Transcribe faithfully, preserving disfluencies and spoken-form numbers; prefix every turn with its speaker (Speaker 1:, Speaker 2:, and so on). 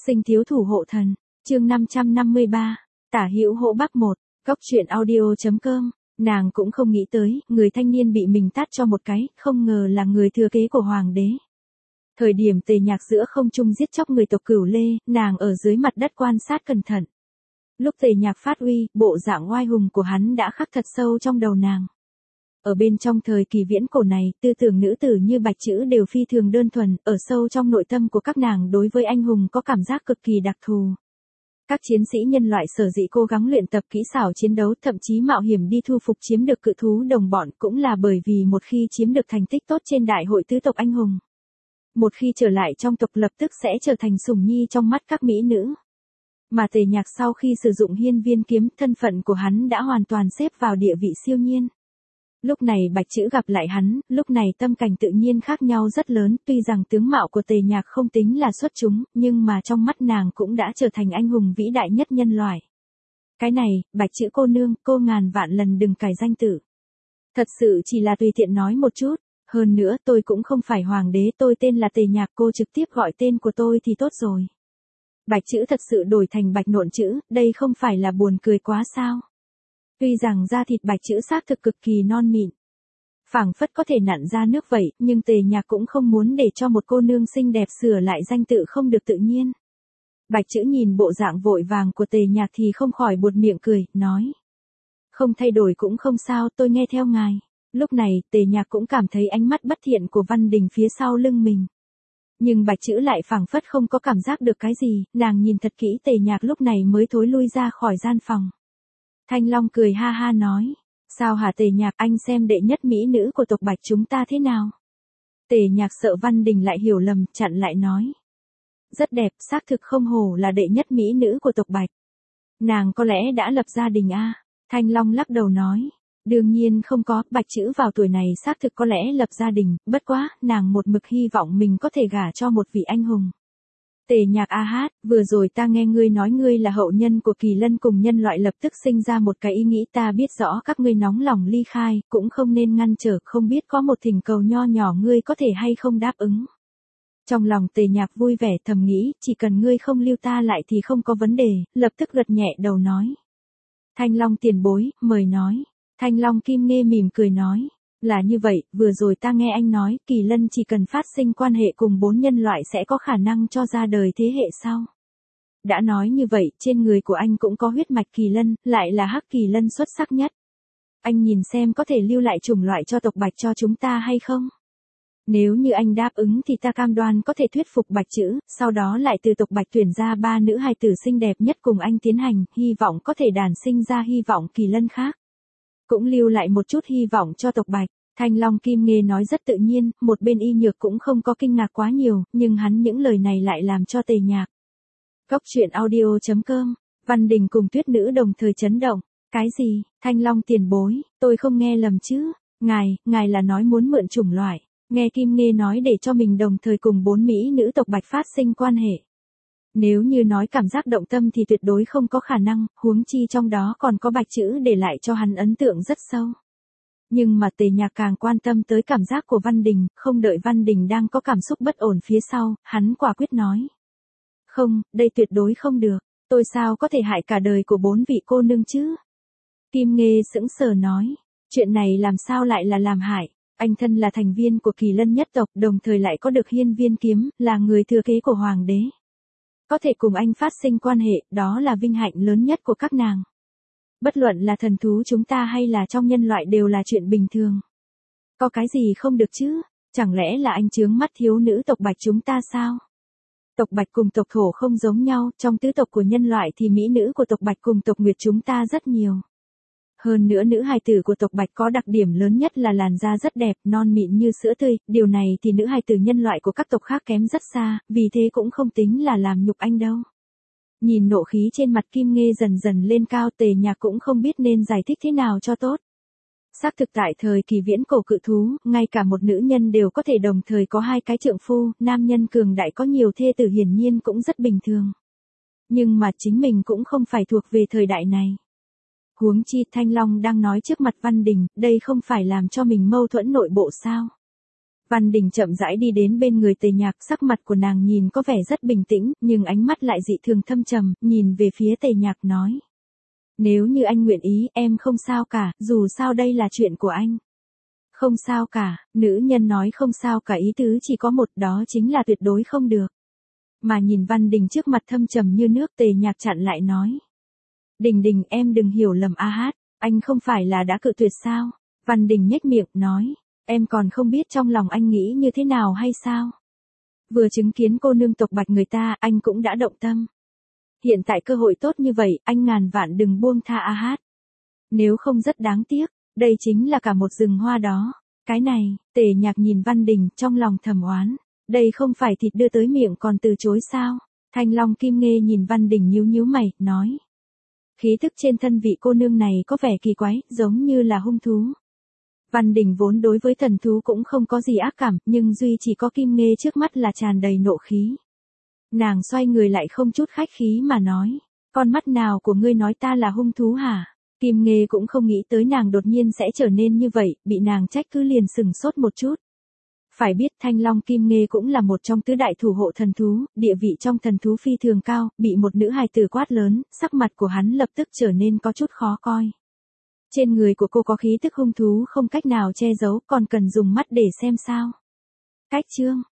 Speaker 1: Sinh thiếu thủ hộ thần, chương năm trăm năm mươi ba, tả hữu hộ bắc một, góc truyện audio.com, nàng cũng không nghĩ tới, người thanh niên bị mình tát cho một cái, không ngờ là người thừa kế của hoàng đế. Thời điểm Tề Nhạc giữa không trung giết chóc người tộc Cửu Lê, nàng ở dưới mặt đất quan sát cẩn thận. Lúc Tề Nhạc phát uy, bộ dạng oai hùng của hắn đã khắc thật sâu trong đầu nàng. Ở bên trong thời kỳ viễn cổ này, tư tưởng nữ tử như Bạch Trữ đều phi thường đơn thuần, ở sâu trong nội tâm của các nàng đối với anh hùng có cảm giác cực kỳ đặc thù. Các chiến sĩ nhân loại sở dĩ cố gắng luyện tập kỹ xảo chiến đấu, thậm chí mạo hiểm đi thu phục chiếm được cự thú đồng bọn, cũng là bởi vì một khi chiếm được thành tích tốt trên đại hội tứ tộc anh hùng, một khi trở lại trong tộc lập tức sẽ trở thành sủng nhi trong mắt các mỹ nữ. Mà Tề Nhạc sau khi sử dụng hiên viên kiếm, thân phận của hắn đã hoàn toàn xếp vào địa vị siêu nhiên. Lúc này Bạch Trữ gặp lại hắn, lúc này tâm cảnh tự nhiên khác nhau rất lớn, tuy rằng tướng mạo của Tề Nhạc không tính là xuất chúng, nhưng mà trong mắt nàng cũng đã trở thành anh hùng vĩ đại nhất nhân loại. Cái này, Bạch Trữ cô nương, cô ngàn vạn lần đừng cải danh tử. Thật sự chỉ là tùy tiện nói một chút, hơn nữa tôi cũng không phải hoàng đế, tôi tên là Tề Nhạc, cô trực tiếp gọi tên của tôi thì tốt rồi. Bạch Trữ thật sự đổi thành Bạch Nộn Trữ, đây không phải là buồn cười quá sao? Tuy rằng da thịt Bạch Trữ xác thực cực kỳ non mịn, phảng phất có thể nặn ra nước vậy, nhưng Tề Nhạc cũng không muốn để cho một cô nương xinh đẹp sửa lại danh tự không được tự nhiên. Bạch Trữ nhìn bộ dạng vội vàng của Tề Nhạc thì không khỏi buột miệng cười, nói: không thay đổi cũng không sao, tôi nghe theo ngài. Lúc này, Tề Nhạc cũng cảm thấy ánh mắt bất thiện của Văn Đình phía sau lưng mình. Nhưng Bạch Trữ lại phảng phất không có cảm giác được cái gì, nàng nhìn thật kỹ Tề Nhạc lúc này mới thối lui ra khỏi gian phòng. Thanh Long cười ha ha nói: sao hả Tề Nhạc, anh xem đệ nhất mỹ nữ của tộc Bạch chúng ta thế nào? Tề Nhạc sợ Văn Đình lại hiểu lầm, chặn lại nói: rất đẹp, xác thực không hổ là đệ nhất mỹ nữ của tộc Bạch. Nàng có lẽ đã lập gia đình a? À? Thanh Long lắc đầu nói: đương nhiên không có, Bạch Trữ vào tuổi này xác thực có lẽ lập gia đình, bất quá, nàng một mực hy vọng mình có thể gả cho một vị anh hùng. Tề Nhạc a hát, vừa rồi ta nghe ngươi nói ngươi là hậu nhân của Kỳ Lân, cùng nhân loại lập tức sinh ra một cái ý nghĩ, ta biết rõ các ngươi nóng lòng ly khai, cũng không nên ngăn trở, không biết có một thỉnh cầu nho nhỏ ngươi có thể hay không đáp ứng. Trong lòng Tề Nhạc vui vẻ thầm nghĩ, chỉ cần ngươi không lưu ta lại thì không có vấn đề, lập tức gật nhẹ đầu nói: Thanh Long tiền bối, mời nói. Thanh Long Kim Nghê mỉm cười nói: là như vậy, vừa rồi ta nghe anh nói, Kỳ Lân chỉ cần phát sinh quan hệ cùng bốn nhân loại sẽ có khả năng cho ra đời thế hệ sau. Đã nói như vậy, trên người của anh cũng có huyết mạch Kỳ Lân, lại là hắc Kỳ Lân xuất sắc nhất. Anh nhìn xem có thể lưu lại chủng loại cho tộc Bạch cho chúng ta hay không? Nếu như anh đáp ứng thì ta cam đoan có thể thuyết phục Bạch Trữ, sau đó lại từ tộc Bạch tuyển ra ba nữ hài tử xinh đẹp nhất cùng anh tiến hành, hy vọng có thể đàn sinh ra hy vọng Kỳ Lân khác. Cũng lưu lại một chút hy vọng cho tộc Bạch. Thanh Long Kim Nghê nói rất tự nhiên, một bên Y Nhược cũng không có kinh ngạc quá nhiều, nhưng hắn những lời này lại làm cho Tề Nhạc. Góc truyện audio.com, Văn Đình cùng Tuyết Nữ đồng thời chấn động. Cái gì, Thanh Long tiền bối, tôi không nghe lầm chứ, ngài, ngài là nói muốn mượn chủng loại, nghe Kim Nghê nói để cho mình đồng thời cùng bốn mỹ nữ tộc Bạch phát sinh quan hệ. Nếu như nói cảm giác động tâm thì tuyệt đối không có khả năng, huống chi trong đó còn có Bạch Trữ để lại cho hắn ấn tượng rất sâu. Nhưng mà Tề Nhạc càng quan tâm tới cảm giác của Văn Đình, không đợi Văn Đình đang có cảm xúc bất ổn phía sau, hắn quả quyết nói: không, đây tuyệt đối không được, tôi sao có thể hại cả đời của bốn vị cô nương chứ? Kim Nghê sững sờ nói: chuyện này làm sao lại là làm hại? Anh thân là thành viên của Kỳ Lân nhất tộc, đồng thời lại có được hiên viên kiếm, là người thừa kế của hoàng đế. Có thể cùng anh phát sinh quan hệ, đó là vinh hạnh lớn nhất của các nàng. Bất luận là thần thú chúng ta hay là trong nhân loại đều là chuyện bình thường. Có cái gì không được chứ? Chẳng lẽ là anh chướng mắt thiếu nữ tộc Bạch chúng ta sao? Tộc Bạch cùng tộc Thổ không giống nhau, trong tứ tộc của nhân loại thì mỹ nữ của tộc Bạch cùng tộc Nguyệt chúng ta rất nhiều. Hơn nữa nữ hài tử của tộc Bạch có đặc điểm lớn nhất là làn da rất đẹp, non mịn như sữa tươi, điều này thì nữ hài tử nhân loại của các tộc khác kém rất xa, vì thế cũng không tính là làm nhục anh đâu. Nhìn nộ khí trên mặt Kim Nghê dần dần lên cao, Tề Nhạc cũng không biết nên giải thích thế nào cho tốt. Xác thực tại thời kỳ viễn cổ cự thú, ngay cả một nữ nhân đều có thể đồng thời có hai cái trượng phu, nam nhân cường đại có nhiều thê tử hiển nhiên cũng rất bình thường. Nhưng mà chính mình cũng không phải thuộc về thời đại này. Huống chi Thanh Long đang nói trước mặt Văn Đình, đây không phải làm cho mình mâu thuẫn nội bộ sao? Văn Đình chậm rãi đi đến bên người Tề Nhạc, sắc mặt của nàng nhìn có vẻ rất bình tĩnh, nhưng ánh mắt lại dị thường thâm trầm, nhìn về phía Tề Nhạc nói. Nếu như anh nguyện ý, em không sao cả, dù sao đây là chuyện của anh. Không sao cả, nữ nhân nói không sao cả ý tứ chỉ có một, đó chính là tuyệt đối không được. Mà nhìn Văn Đình trước mặt thâm trầm như nước, Tề Nhạc chặn lại nói. Đình Đình, em đừng hiểu lầm a hát, anh không phải là đã cự tuyệt sao? Văn Đình nhếch miệng, nói. Em còn không biết trong lòng anh nghĩ như thế nào hay sao? Vừa chứng kiến cô nương tộc Bạch người ta, anh cũng đã động tâm. Hiện tại cơ hội tốt như vậy, anh ngàn vạn đừng buông tha a hát. Nếu không rất đáng tiếc, đây chính là cả một rừng hoa đó. Cái này, Tề Nhạc nhìn Văn Đình, trong lòng thầm oán. Đây không phải thịt đưa tới miệng còn từ chối sao? Thanh Long Kim Nghê nhìn Văn Đình nhíu nhíu mày, nói. Khí thức trên thân vị cô nương này có vẻ kỳ quái, giống như là hung thú. Văn Đình vốn đối với thần thú cũng không có gì ác cảm, nhưng duy chỉ có Kim Nghê trước mắt là tràn đầy nộ khí. Nàng xoay người lại không chút khách khí mà nói, con mắt nào của ngươi nói ta là hung thú hả? Kim Nghê cũng không nghĩ tới nàng đột nhiên sẽ trở nên như vậy, bị nàng trách cứ liền sừng sốt một chút. Phải biết Thanh Long Kim Nghê cũng là một trong tứ đại thủ hộ thần thú, địa vị trong thần thú phi thường cao, bị một nữ hài tử quát lớn, sắc mặt của hắn lập tức trở nên có chút khó coi. Trên người của cô có khí tức hung thú không cách nào che giấu, còn cần dùng mắt để xem sao. Cách chương